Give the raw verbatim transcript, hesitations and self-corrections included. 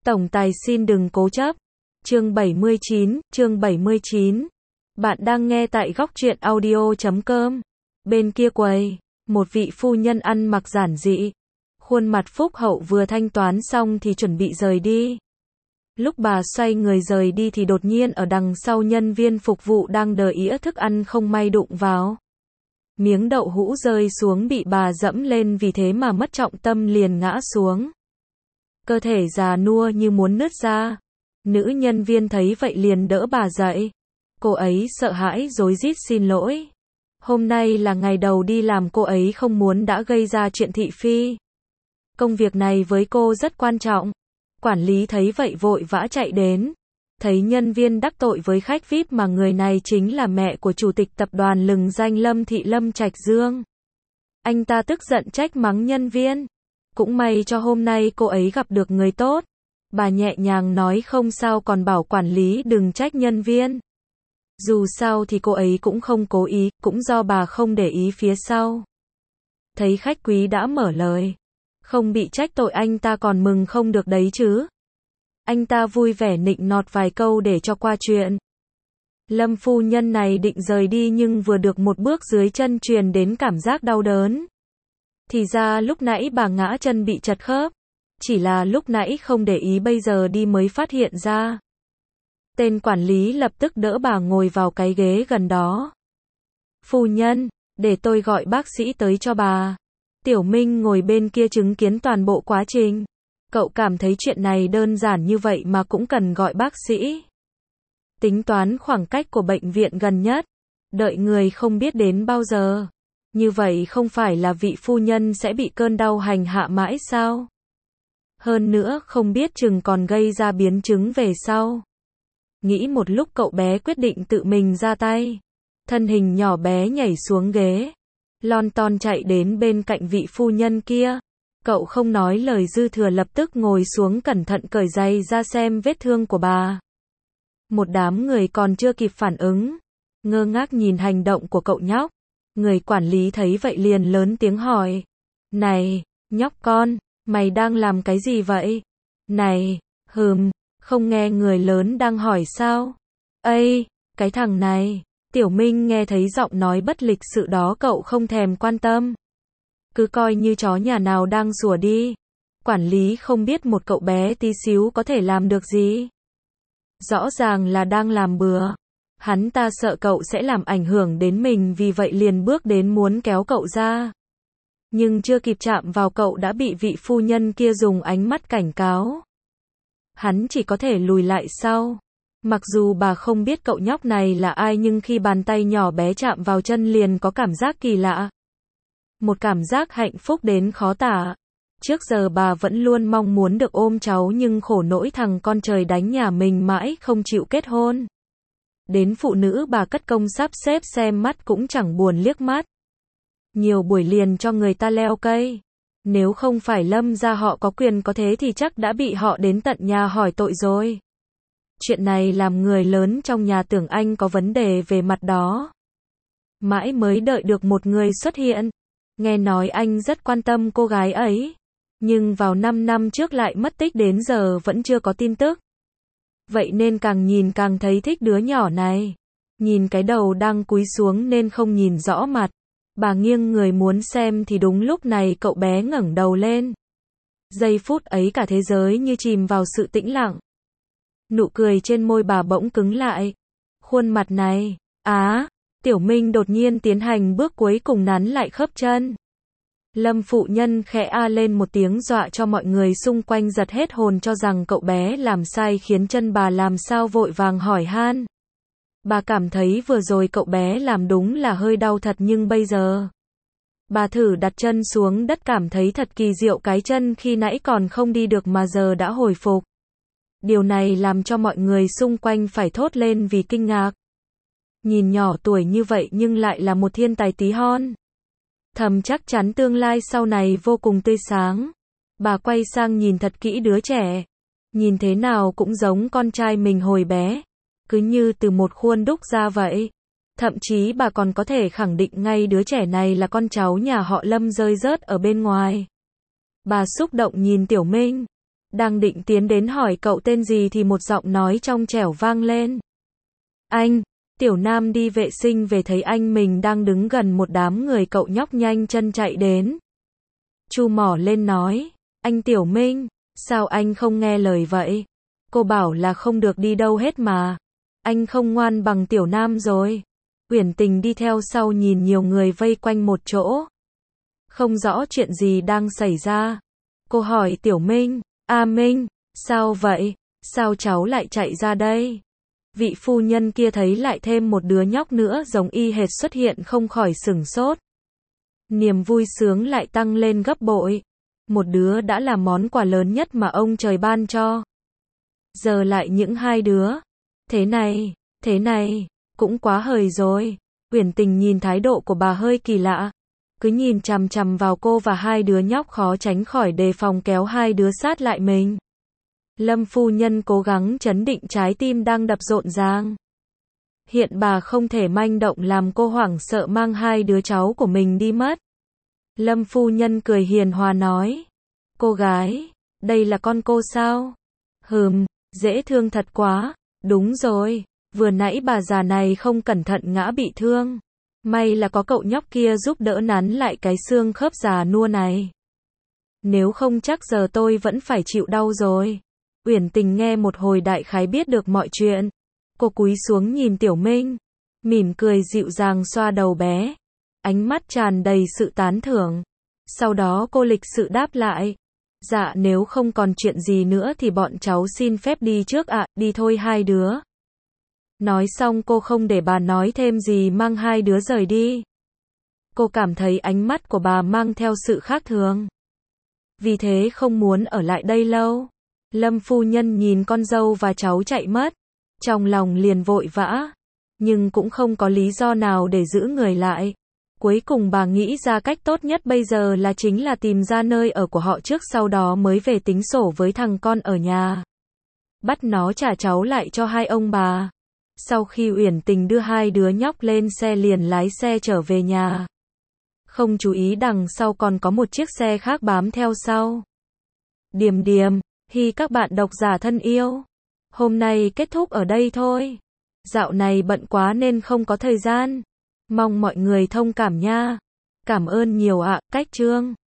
Tổng tài xin đừng cố chấp. Chương bảy mươi chín, chương bảy mươi chín. Bạn đang nghe tại góc truyện audio chấm com. Bên kia quầy, một vị phu nhân ăn mặc giản dị, khuôn mặt phúc hậu vừa thanh toán xong thì chuẩn bị rời đi. Lúc bà xoay người rời đi thì đột nhiên ở đằng sau nhân viên phục vụ đang đờ ĩa thức ăn không may đụng vào. Miếng đậu hũ rơi xuống bị bà dẫm lên, vì thế mà mất trọng tâm liền ngã xuống. Cơ thể già nua như muốn nứt ra. Nữ nhân viên thấy vậy liền đỡ bà dậy. Cô ấy sợ hãi rối rít xin lỗi. Hôm nay là ngày đầu đi làm, cô ấy không muốn đã gây ra chuyện thị phi. Công việc này với cô rất quan trọng. Quản lý thấy vậy vội vã chạy đến. Thấy nhân viên đắc tội với khách vi ai pi mà người này chính là mẹ của chủ tịch tập đoàn lừng danh Lâm Thị Lâm Trạch Dương. Anh ta tức giận trách mắng nhân viên. Cũng may cho hôm nay cô ấy gặp được người tốt. Bà nhẹ nhàng nói không sao, còn bảo quản lý đừng trách nhân viên. Dù sao thì cô ấy cũng không cố ý, cũng do bà không để ý phía sau. Thấy khách quý đã mở lời. Không bị trách tội anh ta còn mừng không được đấy chứ. Anh ta vui vẻ nịnh nọt vài câu để cho qua chuyện. Lâm phu nhân này định rời đi nhưng vừa được một bước dưới chân truyền đến cảm giác đau đớn. Thì ra lúc nãy bà ngã chân bị trật khớp. Chỉ là lúc nãy không để ý, bây giờ đi mới phát hiện ra. Tên quản lý lập tức đỡ bà ngồi vào cái ghế gần đó. Phu nhân, để tôi gọi bác sĩ tới cho bà. Tiểu Minh ngồi bên kia chứng kiến toàn bộ quá trình. Cậu cảm thấy chuyện này đơn giản như vậy mà cũng cần gọi bác sĩ. Tính toán khoảng cách của bệnh viện gần nhất. Đợi người không biết đến bao giờ. Như vậy không phải là vị phu nhân sẽ bị cơn đau hành hạ mãi sao? Hơn nữa không biết chừng còn gây ra biến chứng về sau. Nghĩ một lúc cậu bé quyết định tự mình ra tay. Thân hình nhỏ bé nhảy xuống ghế. Lon ton chạy đến bên cạnh vị phu nhân kia. Cậu không nói lời dư thừa, lập tức ngồi xuống cẩn thận cởi giày ra xem vết thương của bà. Một đám người còn chưa kịp phản ứng. Ngơ ngác nhìn hành động của cậu nhóc. Người quản lý thấy vậy liền lớn tiếng hỏi. Này, nhóc con, mày đang làm cái gì vậy? Này, hừm, không nghe người lớn đang hỏi sao? Ây, cái thằng này. Tiểu Minh nghe thấy giọng nói bất lịch sự đó cậu không thèm quan tâm. Cứ coi như chó nhà nào đang sủa đi. Quản lý không biết một cậu bé tí xíu có thể làm được gì. Rõ ràng là đang làm bừa. Hắn ta sợ cậu sẽ làm ảnh hưởng đến mình, vì vậy liền bước đến muốn kéo cậu ra. Nhưng chưa kịp chạm vào cậu đã bị vị phu nhân kia dùng ánh mắt cảnh cáo. Hắn chỉ có thể lùi lại sau. Mặc dù bà không biết cậu nhóc này là ai, nhưng khi bàn tay nhỏ bé chạm vào chân liền có cảm giác kỳ lạ. Một cảm giác hạnh phúc đến khó tả. Trước giờ bà vẫn luôn mong muốn được ôm cháu, nhưng khổ nỗi thằng con trời đánh nhà mình mãi không chịu kết hôn. Đến phụ nữ bà cất công sắp xếp xem mắt cũng chẳng buồn liếc mắt. Nhiều buổi liền cho người ta leo cây. Nếu không phải Lâm gia họ có quyền có thế thì chắc đã bị họ đến tận nhà hỏi tội rồi. Chuyện này làm người lớn trong nhà tưởng anh có vấn đề về mặt đó. Mãi mới đợi được một người xuất hiện. Nghe nói anh rất quan tâm cô gái ấy. Nhưng vào năm năm trước lại mất tích, đến giờ vẫn chưa có tin tức. Vậy nên càng nhìn càng thấy thích đứa nhỏ này. Nhìn cái đầu đang cúi xuống nên không nhìn rõ mặt. Bà nghiêng người muốn xem thì đúng lúc này cậu bé ngẩng đầu lên. Giây phút ấy cả thế giới như chìm vào sự tĩnh lặng. Nụ cười trên môi bà bỗng cứng lại. Khuôn mặt này, á, Tiểu Minh đột nhiên tiến hành bước cuối cùng nắn lại khớp chân. Lâm phụ nhân khẽ a lên một tiếng dọa cho mọi người xung quanh giật hết hồn, cho rằng cậu bé làm sai khiến chân bà làm sao, vội vàng hỏi han. Bà cảm thấy vừa rồi cậu bé làm đúng là hơi đau thật, nhưng bây giờ. Bà thử đặt chân xuống đất cảm thấy thật kỳ diệu, cái chân khi nãy còn không đi được mà giờ đã hồi phục. Điều này làm cho mọi người xung quanh phải thốt lên vì kinh ngạc. Nhìn nhỏ tuổi như vậy nhưng lại là một thiên tài tí hon. Thầm chắc chắn tương lai sau này vô cùng tươi sáng. Bà quay sang nhìn thật kỹ đứa trẻ. Nhìn thế nào cũng giống con trai mình hồi bé. Cứ như từ một khuôn đúc ra vậy. Thậm chí bà còn có thể khẳng định ngay đứa trẻ này là con cháu nhà họ Lâm rơi rớt ở bên ngoài. Bà xúc động nhìn Tiểu Minh. Đang định tiến đến hỏi cậu tên gì thì một giọng nói trong trẻo vang lên. Anh, Tiểu Nam đi vệ sinh về thấy anh mình đang đứng gần một đám người, cậu nhóc nhanh chân chạy đến. Chu mỏ lên nói, anh Tiểu Minh, sao anh không nghe lời vậy? Cô bảo là không được đi đâu hết mà. Anh không ngoan bằng Tiểu Nam rồi. Uyển Tình đi theo sau nhìn nhiều người vây quanh một chỗ. Không rõ chuyện gì đang xảy ra. Cô hỏi Tiểu Minh, A Minh, sao vậy? Sao cháu lại chạy ra đây? Vị phu nhân kia thấy lại thêm một đứa nhóc nữa giống y hệt xuất hiện không khỏi sửng sốt. Niềm vui sướng lại tăng lên gấp bội. Một đứa đã là món quà lớn nhất mà ông trời ban cho. Giờ lại những hai đứa. Thế này, thế này, cũng quá hời rồi. Uyển Tình nhìn thái độ của bà hơi kỳ lạ. Cứ nhìn chằm chằm vào cô và hai đứa nhóc, khó tránh khỏi đề phòng kéo hai đứa sát lại mình. Lâm phu nhân cố gắng trấn định trái tim đang đập rộn ràng. Hiện bà không thể manh động làm cô hoảng sợ mang hai đứa cháu của mình đi mất. Lâm phu nhân cười hiền hòa nói. Cô gái, đây là con cô sao? Hừm, dễ thương thật quá. Đúng rồi, vừa nãy bà già này không cẩn thận ngã bị thương. May là có cậu nhóc kia giúp đỡ nắn lại cái xương khớp già nua này. Nếu không chắc giờ tôi vẫn phải chịu đau rồi. Uyển Tình nghe một hồi đại khái biết được mọi chuyện. Cô cúi xuống nhìn Tiểu Minh, mỉm cười dịu dàng xoa đầu bé, ánh mắt tràn đầy sự tán thưởng. Sau đó cô lịch sự đáp lại, dạ nếu không còn chuyện gì nữa thì bọn cháu xin phép đi trước ạ, à, đi thôi hai đứa. Nói xong cô không để bà nói thêm gì mang hai đứa rời đi. Cô cảm thấy ánh mắt của bà mang theo sự khác thường. Vì thế không muốn ở lại đây lâu. Lâm phu nhân nhìn con dâu và cháu chạy mất. Trong lòng liền vội vã. Nhưng cũng không có lý do nào để giữ người lại. Cuối cùng bà nghĩ ra cách tốt nhất bây giờ là chính là tìm ra nơi ở của họ trước, sau đó mới về tính sổ với thằng con ở nhà. Bắt nó trả cháu lại cho hai ông bà. Sau khi Uyển Tình đưa hai đứa nhóc lên xe liền lái xe trở về nhà. Không chú ý đằng sau còn có một chiếc xe khác bám theo sau. Điềm điềm, hi các bạn độc giả thân yêu. Hôm nay kết thúc ở đây thôi. Dạo này bận quá nên không có thời gian. Mong mọi người thông cảm nha. Cảm ơn nhiều ạ, cách chương.